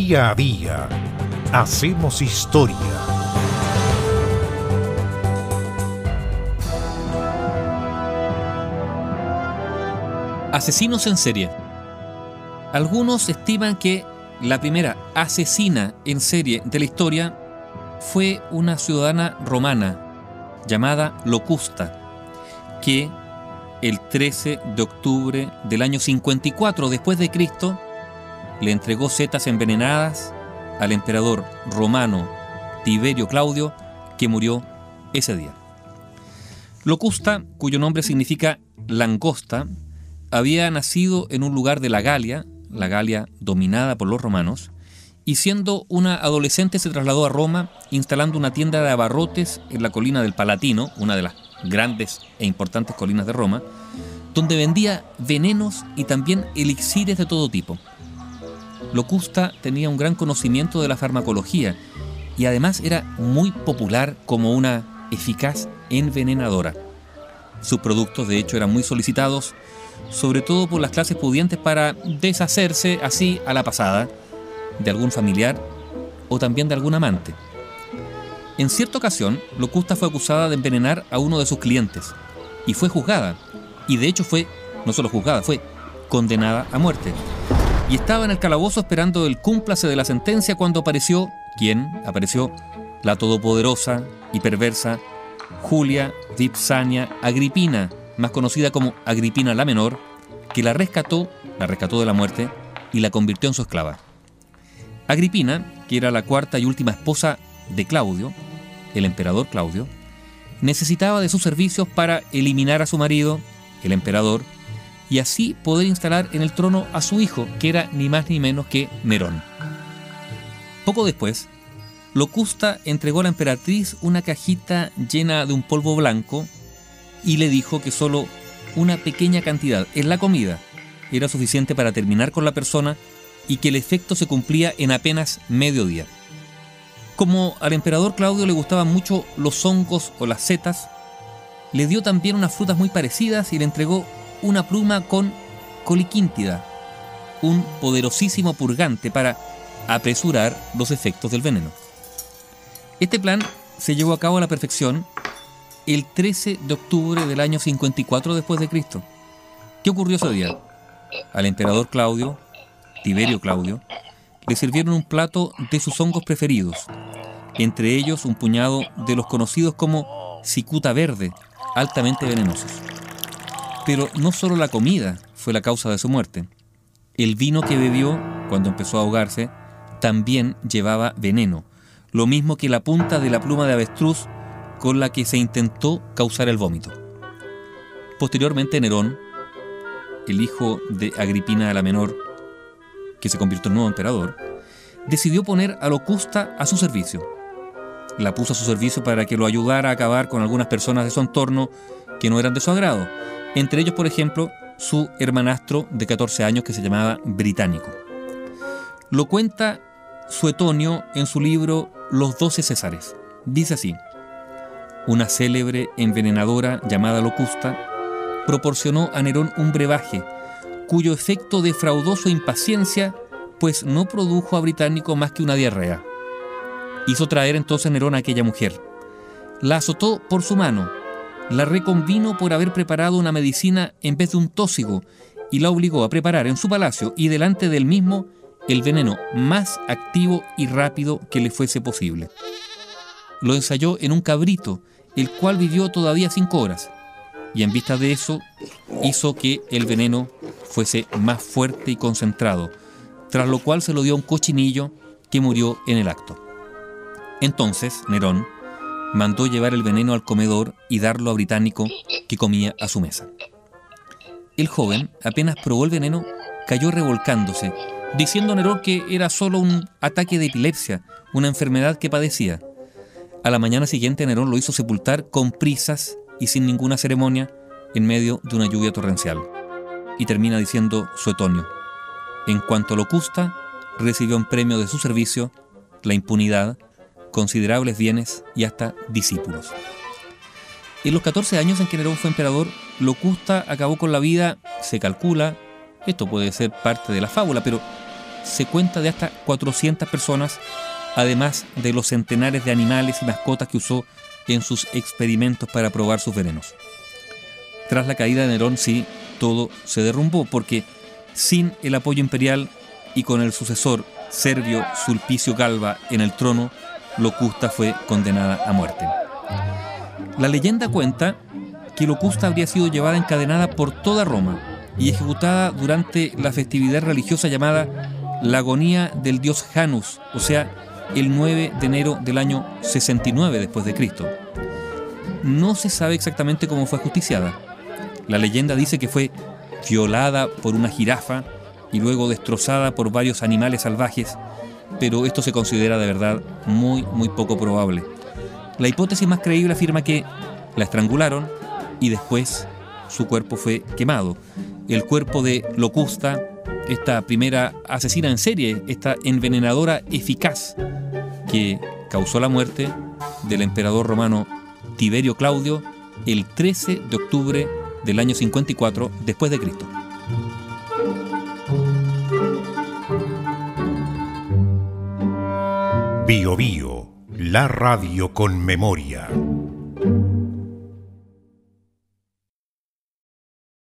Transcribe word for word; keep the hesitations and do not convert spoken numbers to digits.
Día a día hacemos historia. Asesinos en serie. Algunos estiman que la primera asesina en serie de la historia fue una ciudadana romana llamada Locusta, que el trece de octubre del año cincuenta y cuatro después de Cristo le entregó setas envenenadas al emperador romano Tiberio Claudio, que murió ese día. Locusta, cuyo nombre significa langosta, había nacido en un lugar de la Galia, la Galia dominada por los romanos, y siendo una adolescente se trasladó a Roma, instalando una tienda de abarrotes en la colina del Palatino, una de las grandes e importantes colinas de Roma, donde vendía venenos y también elixires de todo tipo. Locusta tenía un gran conocimiento de la farmacología y además era muy popular como una eficaz envenenadora. Sus productos, de hecho, eran muy solicitados, sobre todo por las clases pudientes, para deshacerse así a la pasada de algún familiar o también de algún amante. En cierta ocasión, Locusta fue acusada de envenenar a uno de sus clientes y fue juzgada, y de hecho fue, no solo juzgada, fue condenada a muerte. Y estaba en el calabozo esperando el cúmplase de la sentencia cuando apareció, ¿quién? Apareció la todopoderosa y perversa Julia Vipsania Agripina, más conocida como Agripina la Menor, que la rescató, la rescató de la muerte y la convirtió en su esclava. Agripina, que era la cuarta y última esposa de Claudio, el emperador Claudio, necesitaba de sus servicios para eliminar a su marido, el emperador, y así poder instalar en el trono a su hijo, que era ni más ni menos que Nerón. Poco después, Locusta entregó a la emperatriz una cajita llena de un polvo blanco y le dijo que solo una pequeña cantidad en la comida era suficiente para terminar con la persona y que el efecto se cumplía en apenas medio día. Como al emperador Claudio le gustaban mucho los hongos o las setas, le dio también unas frutas muy parecidas y le entregó una pluma con coliquíntida, un poderosísimo purgante para apresurar los efectos del veneno. Este plan se llevó a cabo a la perfección el trece de octubre del año cincuenta y cuatro después de Cristo. ¿Qué ocurrió ese día? Al emperador Claudio, Tiberio Claudio, le sirvieron un plato de sus hongos preferidos, entre ellos un puñado de los conocidos como cicuta verde, altamente venenosos. Pero no solo la comida fue la causa de su muerte. El vino que bebió cuando empezó a ahogarse también llevaba veneno, lo mismo que la punta de la pluma de avestruz con la que se intentó causar el vómito. Posteriormente, Nerón, el hijo de Agripina la Menor, que se convirtió en nuevo emperador, decidió poner a Locusta a su servicio. La puso a su servicio para que lo ayudara a acabar con algunas personas de su entorno que no eran de su agrado, entre ellos, por ejemplo, su hermanastro de catorce años que se llamaba Británico. Lo cuenta Suetonio en su libro Los doce Césares. Dice así: una célebre envenenadora llamada Locusta proporcionó a Nerón un brebaje cuyo efecto defraudó su impaciencia, pues no produjo a Británico más que una diarrea. Hizo traer entonces Nerón a aquella mujer, la azotó por su mano, la reconvino por haber preparado una medicina en vez de un tósigo y la obligó a preparar en su palacio y delante del mismo el veneno más activo y rápido que le fuese posible. Lo ensayó en un cabrito, el cual vivió todavía cinco horas, y en vista de eso hizo que el veneno fuese más fuerte y concentrado, tras lo cual se lo dio a un cochinillo que murió en el acto. Entonces Nerón mandó llevar el veneno al comedor y darlo a Británico, que comía a su mesa. El joven, apenas probó el veneno, cayó revolcándose, diciendo a Nerón que era solo un ataque de epilepsia, una enfermedad que padecía. A la mañana siguiente Nerón lo hizo sepultar con prisas y sin ninguna ceremonia en medio de una lluvia torrencial. Y termina diciendo Suetonio: en cuanto a Locusta, recibió en premio de su servicio la impunidad, considerables bienes y hasta discípulos. En los catorce años en que Nerón fue emperador, Locusta acabó con la vida, se calcula, esto puede ser parte de la fábula, pero se cuenta de hasta cuatrocientas personas, además de los centenares de animales y mascotas que usó en sus experimentos para probar sus venenos. Tras la caída de Nerón, sí, todo se derrumbó, porque sin el apoyo imperial y con el sucesor Servio Sulpicio Galba en el trono, Locusta fue condenada a muerte. La leyenda cuenta que Locusta habría sido llevada encadenada por toda Roma y ejecutada durante la festividad religiosa llamada la agonía del dios Janus, o sea, el nueve de enero del año sesenta y nueve después de Cristo. No se sabe exactamente cómo fue ajusticiada. La leyenda dice que fue violada por una jirafa y luego destrozada por varios animales salvajes, pero esto se considera de verdad muy, muy poco probable. La hipótesis más creíble afirma que la estrangularon y después su cuerpo fue quemado. El cuerpo de Locusta, esta primera asesina en serie, esta envenenadora eficaz que causó la muerte del emperador romano Tiberio Claudio el trece de octubre del año cincuenta y cuatro después de Cristo. Bio Bio, la radio con memoria.